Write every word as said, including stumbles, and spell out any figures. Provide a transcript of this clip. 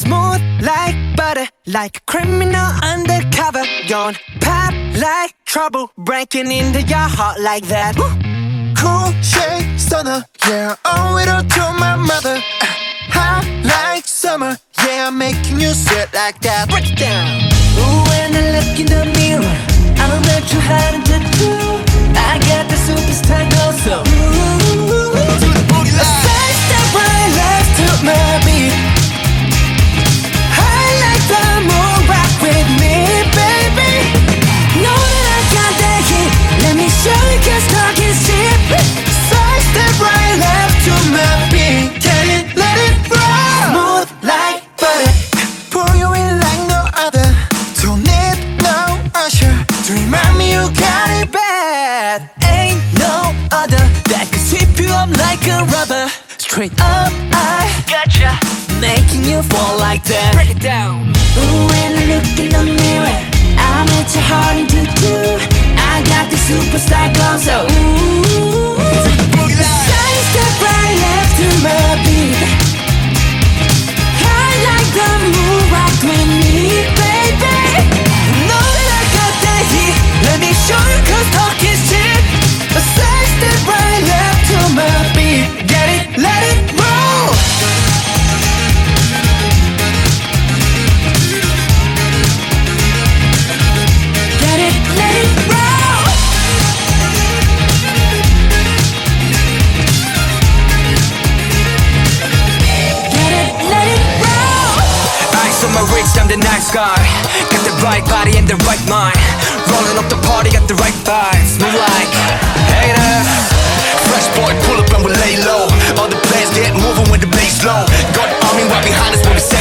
Smooth like butter, like a criminal undercover. Gone pop like trouble, breaking into your heart like that. Woo. Cool shade stunner, yeah, owe it all to my mother. uh, Hot like summer, yeah, I'm making you sweat like that. Break it down. Ooh, when I look in the mirror, I'm not too hard to do. I got the superstar glow, so ooh, to the booty line. a side step right left to my beat. I like the moon, rock with me, baby. Know that I got that heat. Let me show you, 'cause talk is cheap. Side step right left to my beat. Get it, let it roll. Smooth like butter. Pour you in like no other. Don't need no usher to remind me you got it bad. Ain't no other that can sweep you up like a rubber. Straight up, I gotcha, making you fall like that. Break it down. Ooh, when I look in the mirror, I'm at your heart to do. I got the superstar glow, so ooh, side step right left to my beat. I like the moon, rock with me, baby. Know that I got that heat. Let me show you, 'cause talk is cheap. A side step right left to my beat. Get it, let it roll. Get it, let it roll. Get it, let it roll. Eyes on my wrist, I'm the nice guy. Got the right body and the right mind. Rolling up the party, got the right vibes. Move like haters. Fresh boy, pull up and we lay low. All the players get moving when the bass low. Got the army right behind us when we say